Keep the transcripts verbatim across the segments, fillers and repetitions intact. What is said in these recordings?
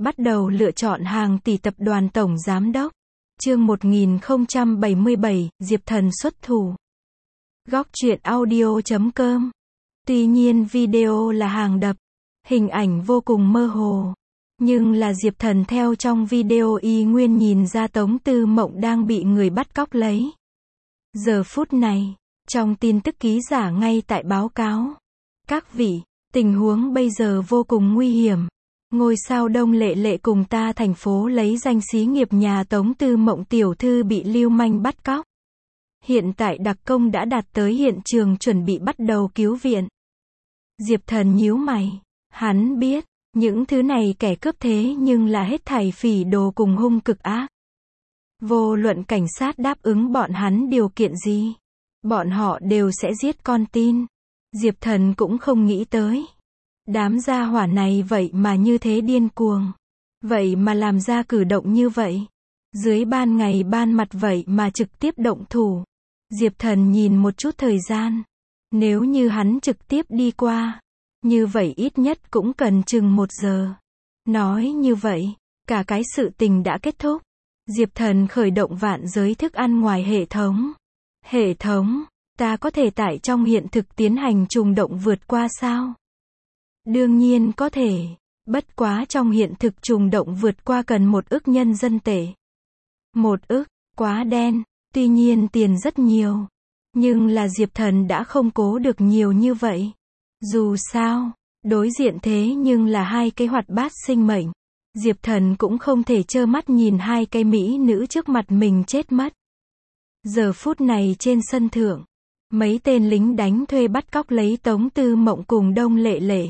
Bắt đầu lựa chọn hàng tỷ tập đoàn tổng giám đốc. Chương một nghìn không trăm bảy mươi bảy, Diệp Thần xuất thủ. Góc truyện audio chấm com. Tuy nhiên video là hàng đập, hình ảnh vô cùng mơ hồ. Nhưng là Diệp Thần theo trong video y nguyên nhìn ra Tống Tư Mộng đang bị người bắt cóc lấy. Giờ phút này, trong tin tức ký giả ngay tại báo cáo. Các vị, tình huống bây giờ vô cùng nguy hiểm. Ngôi sao Đông Lệ Lệ cùng ta thành phố lấy danh xí nghiệp nhà Tống Tư Mộng tiểu thư bị lưu manh bắt cóc. Hiện tại đặc công đã đạt tới hiện trường chuẩn bị bắt đầu cứu viện. Diệp Thần nhíu mày. Hắn biết, những thứ này kẻ cướp thế nhưng là hết thảy phỉ đồ cùng hung cực ác. Vô luận cảnh sát đáp ứng bọn hắn điều kiện gì, bọn họ đều sẽ giết con tin. Diệp Thần cũng không nghĩ tới. Đám gia hỏa này vậy mà như thế điên cuồng. Vậy mà làm ra cử động như vậy. Dưới ban ngày ban mặt vậy mà trực tiếp động thủ. Diệp Thần nhìn một chút thời gian. Nếu như hắn trực tiếp đi qua, như vậy ít nhất cũng cần chừng một giờ. Nói như vậy, cả cái sự tình đã kết thúc. Diệp Thần khởi động vạn giới thức ăn ngoài hệ thống. Hệ thống, ta có thể tại trong hiện thực tiến hành trùng động vượt qua sao? Đương nhiên có thể. Bất quá trong hiện thực trùng động vượt qua cần một ức nhân dân tệ. Một ức, quá đen. Tuy nhiên tiền rất nhiều. Nhưng là Diệp Thần đã không cố được nhiều như vậy. Dù sao, đối diện thế nhưng là hai cái hoạt bát sinh mệnh. Diệp Thần cũng không thể trơ mắt nhìn hai cái mỹ nữ trước mặt mình chết mất. Giờ phút này trên sân thượng, mấy tên lính đánh thuê bắt cóc lấy Tống Tư Mộng cùng Đông Lệ Lệ.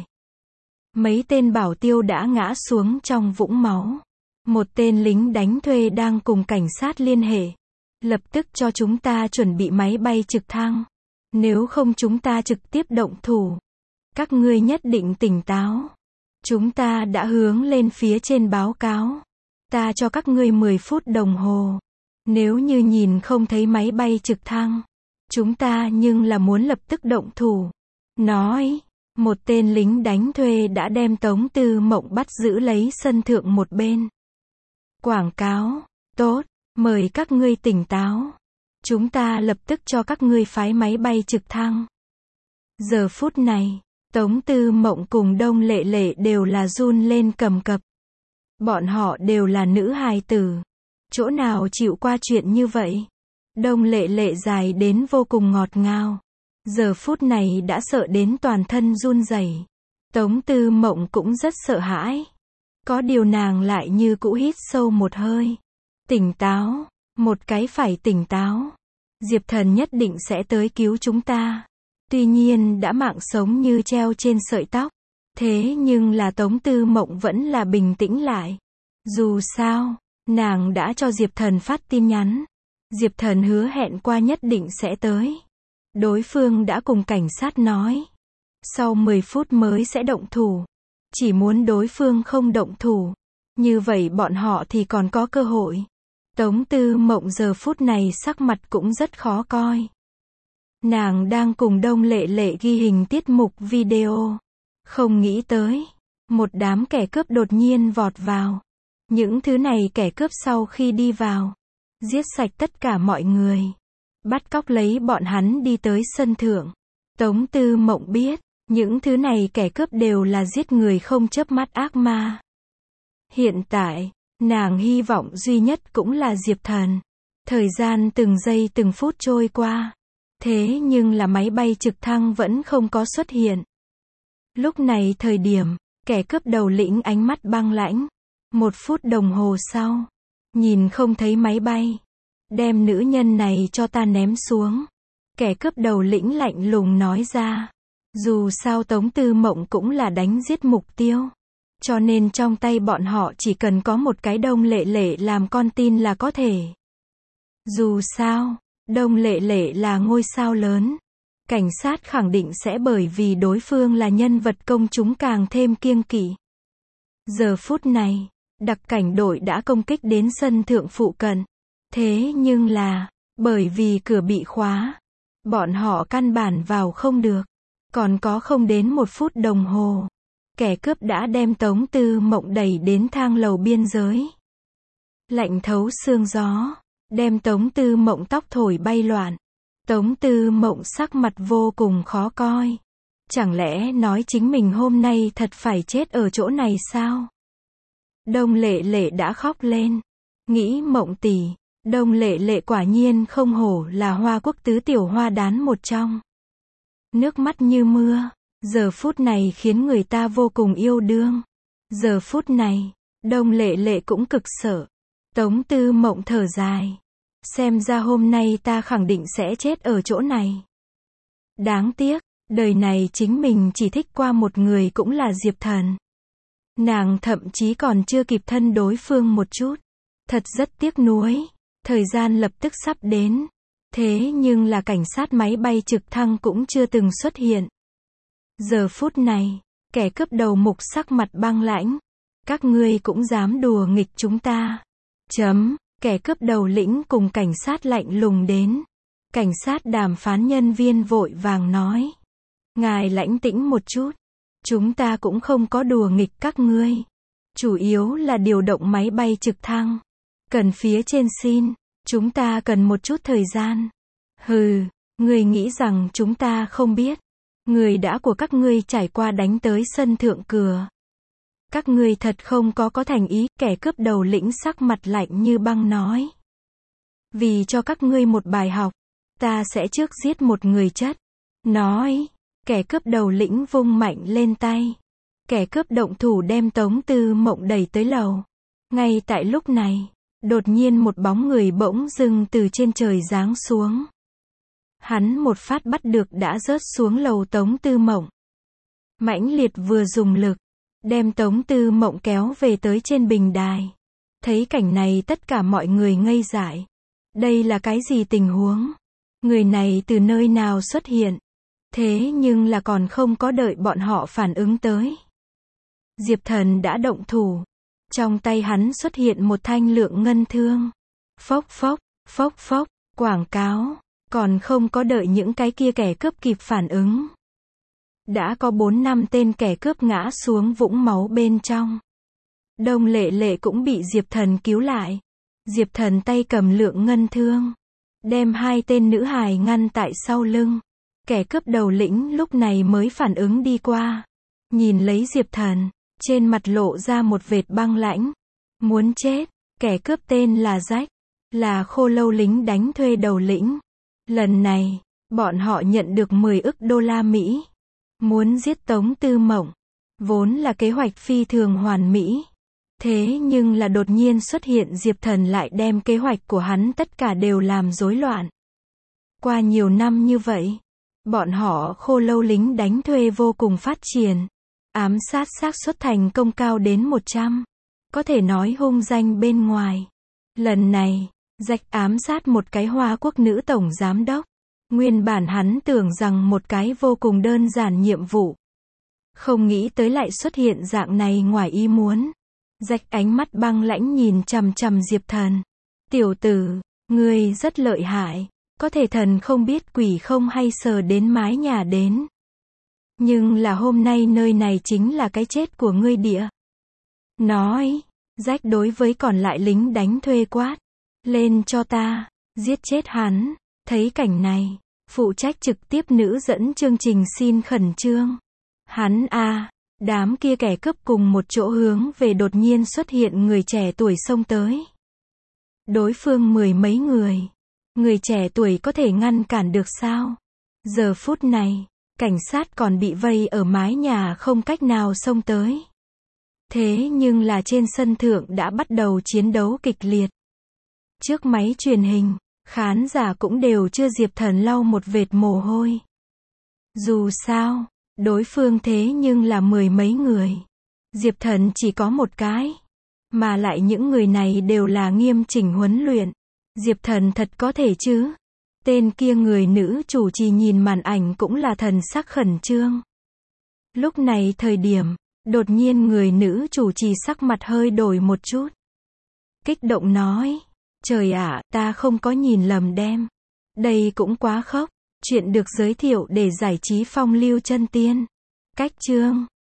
Mấy tên bảo tiêu đã ngã xuống trong vũng máu. Một tên lính đánh thuê đang cùng cảnh sát liên hệ. Lập tức cho chúng ta chuẩn bị máy bay trực thăng. Nếu không chúng ta trực tiếp động thủ. Các ngươi nhất định tỉnh táo. Chúng ta đã hướng lên phía trên báo cáo. Ta cho các ngươi mười phút đồng hồ. Nếu như nhìn không thấy máy bay trực thăng, chúng ta nhưng là muốn lập tức động thủ. Nói, một tên lính đánh thuê đã đem Tống Tư Mộng bắt giữ lấy sân thượng một bên. Quảng cáo, tốt, mời các ngươi tỉnh táo. Chúng ta lập tức cho các ngươi phái máy bay trực thăng. Giờ phút này, Tống Tư Mộng cùng Đông Lệ Lệ đều là run lên cầm cập. Bọn họ đều là nữ hài tử. Chỗ nào chịu qua chuyện như vậy? Đông Lệ Lệ dài đến vô cùng ngọt ngào. Giờ phút này đã sợ đến toàn thân run rẩy. Tống Tư Mộng cũng rất sợ hãi. Có điều nàng lại như cũ hít sâu một hơi. Tỉnh táo, một cái phải tỉnh táo. Diệp Thần nhất định sẽ tới cứu chúng ta. Tuy nhiên đã mạng sống như treo trên sợi tóc. Thế nhưng là Tống Tư Mộng vẫn là bình tĩnh lại. Dù sao, nàng đã cho Diệp Thần phát tin nhắn. Diệp Thần hứa hẹn qua nhất định sẽ tới. Đối phương đã cùng cảnh sát nói. Sau mười phút mới sẽ động thủ. Chỉ muốn đối phương không động thủ. Như vậy bọn họ thì còn có cơ hội. Tống Tư Mộng giờ phút này sắc mặt cũng rất khó coi. Nàng đang cùng Đông Lệ Lệ ghi hình tiết mục video. Không nghĩ tới, một đám kẻ cướp đột nhiên vọt vào. Những thứ này kẻ cướp sau khi đi vào, giết sạch tất cả mọi người. Bắt cóc lấy bọn hắn đi tới sân thượng. Tống Tư Mộng biết, những thứ này kẻ cướp đều là giết người không chớp mắt ác ma. Hiện tại, nàng hy vọng duy nhất cũng là Diệp Thần. Thời gian từng giây từng phút trôi qua. Thế nhưng là máy bay trực thăng vẫn không có xuất hiện. Lúc này thời điểm, kẻ cướp đầu lĩnh ánh mắt băng lãnh. Một phút đồng hồ sau, nhìn không thấy máy bay. Đem nữ nhân này cho ta ném xuống. Kẻ cướp đầu lĩnh lạnh lùng nói ra. Dù sao Tống Tư Mộng cũng là đánh giết mục tiêu. Cho nên trong tay bọn họ chỉ cần có một cái Đông Lệ Lệ làm con tin là có thể. Dù sao, Đông Lệ Lệ là ngôi sao lớn. Cảnh sát khẳng định sẽ bởi vì đối phương là nhân vật công chúng càng thêm kiêng kỵ. Giờ phút này, đặc cảnh đội đã công kích đến sân thượng phụ cận. Thế nhưng là, bởi vì cửa bị khóa, bọn họ căn bản vào không được. Còn có không đến một phút đồng hồ. kẻ cướp đã đem Tống Tư Mộng đẩy đến thang lầu biên giới. Lạnh thấu xương gió, đem Tống Tư Mộng tóc thổi bay loạn. Tống Tư Mộng sắc mặt vô cùng khó coi. Chẳng lẽ nói chính mình hôm nay thật phải chết ở chỗ này sao? Đông Lệ Lệ đã khóc lên. Nghĩ Mộng tỷ, Đông Lệ Lệ quả nhiên không hổ là Hoa Quốc tứ tiểu hoa đán một trong. Nước mắt như mưa, giờ phút này khiến người ta vô cùng yêu đương. Giờ phút này, Đông Lệ Lệ cũng cực sợ. Tống Tư Mộng thở dài. Xem ra hôm nay ta khẳng định sẽ chết ở chỗ này. Đáng tiếc, đời này chính mình chỉ thích qua một người cũng là Diệp Thần. Nàng thậm chí còn chưa kịp thân đối phương một chút. Thật rất tiếc nuối. Thời gian lập tức sắp đến. Thế nhưng là cảnh sát máy bay trực thăng cũng chưa từng xuất hiện. Giờ phút này, kẻ cướp đầu mục sắc mặt băng lãnh. Các ngươi cũng dám đùa nghịch chúng ta. Chấm, kẻ cướp đầu lĩnh cùng cảnh sát lạnh lùng đến. Cảnh sát đàm phán nhân viên vội vàng nói. Ngài lãnh tĩnh một chút. Chúng ta cũng không có đùa nghịch các ngươi. Chủ yếu là điều động máy bay trực thăng. Cần phía trên xin. Chúng ta cần một chút thời gian. Hừ, ngươi nghĩ rằng chúng ta không biết. Người đã của các ngươi trải qua đánh tới sân thượng cửa. Các ngươi thật không có có thành ý, kẻ cướp đầu lĩnh sắc mặt lạnh như băng nói. Vì cho các ngươi một bài học, ta sẽ trước giết một người chất. Nói, kẻ cướp đầu lĩnh vung mạnh lên tay. Kẻ cướp động thủ đem Tống Tư Mộng đẩy tới lầu. Ngay tại lúc này, đột nhiên một bóng người bỗng dưng từ trên trời giáng xuống. Hắn một phát bắt được đã rớt xuống lầu Tống Tư Mộng. Mãnh liệt vừa dùng lực, đem Tống Tư Mộng kéo về tới trên bình đài. Thấy cảnh này tất cả mọi người ngây dại. Đây là cái gì tình huống? Người này từ nơi nào xuất hiện? Thế nhưng là còn không có đợi bọn họ phản ứng tới. Diệp Thần đã động thủ. Trong tay hắn xuất hiện một thanh lượng ngân thương. Phốc phốc, phốc phốc, quảng cáo. Còn không có đợi những cái kia kẻ cướp kịp phản ứng. Đã có bốn năm tên kẻ cướp ngã xuống vũng máu bên trong. Đông Lệ Lệ cũng bị Diệp Thần cứu lại. Diệp Thần tay cầm lượng ngân thương. Đem hai tên nữ hài ngăn tại sau lưng. Kẻ cướp đầu lĩnh lúc này mới phản ứng đi qua. Nhìn lấy Diệp Thần. Trên mặt lộ ra một vệt băng lãnh. Muốn chết. Kẻ cướp tên là Jack. Là Khô Lâu lính đánh thuê đầu lĩnh. Lần này, bọn họ nhận được mười ức đô la Mỹ. Muốn giết Tống Tư Mộng. Vốn là kế hoạch phi thường hoàn mỹ. Thế nhưng là đột nhiên xuất hiện Diệp Thần lại đem kế hoạch của hắn tất cả đều làm rối loạn. Qua nhiều năm như vậy, bọn họ Khô Lâu lính đánh thuê vô cùng phát triển. Ám sát xác suất thành công cao đến một trăm. Có thể nói hung danh bên ngoài. Lần này, Jack ám sát một cái Hoa Quốc nữ tổng giám đốc. Nguyên bản hắn tưởng rằng một cái vô cùng đơn giản nhiệm vụ. Không nghĩ tới lại xuất hiện dạng này ngoài ý muốn. Jack ánh mắt băng lãnh nhìn chằm chằm Diệp Thần. Tiểu tử, ngươi rất lợi hại. Có thể thần không biết quỷ không hay sờ đến mái nhà đến. Nhưng là hôm nay nơi này chính là cái chết của ngươi địa. Nói, Jack đối với còn lại lính đánh thuê quát. Lên cho ta, giết chết hắn. Thấy cảnh này, phụ trách trực tiếp nữ dẫn chương trình xin khẩn trương. Hắn a, à, đám kia kẻ cướp cùng một chỗ hướng về đột nhiên xuất hiện người trẻ tuổi xông tới. Đối phương mười mấy người. Người trẻ tuổi có thể ngăn cản được sao? Giờ phút này, cảnh sát còn bị vây ở mái nhà không cách nào xông tới. Thế nhưng là trên sân thượng đã bắt đầu chiến đấu kịch liệt. Trước máy truyền hình, khán giả cũng đều chưa Diệp Thần lau một vệt mồ hôi. Dù sao, đối phương thế nhưng là mười mấy người. Diệp Thần chỉ có một cái. Mà lại những người này đều là nghiêm chỉnh huấn luyện. Diệp Thần thật có thể chứ? Tên kia người nữ chủ trì nhìn màn ảnh cũng là thần sắc khẩn trương. Lúc này thời điểm, đột nhiên người nữ chủ trì sắc mặt hơi đổi một chút. Kích động nói. Trời ạ, ta không có nhìn lầm đem. Đây cũng quá khốc. Chuyện được giới thiệu để giải trí phong lưu chân tiên. Cách chương.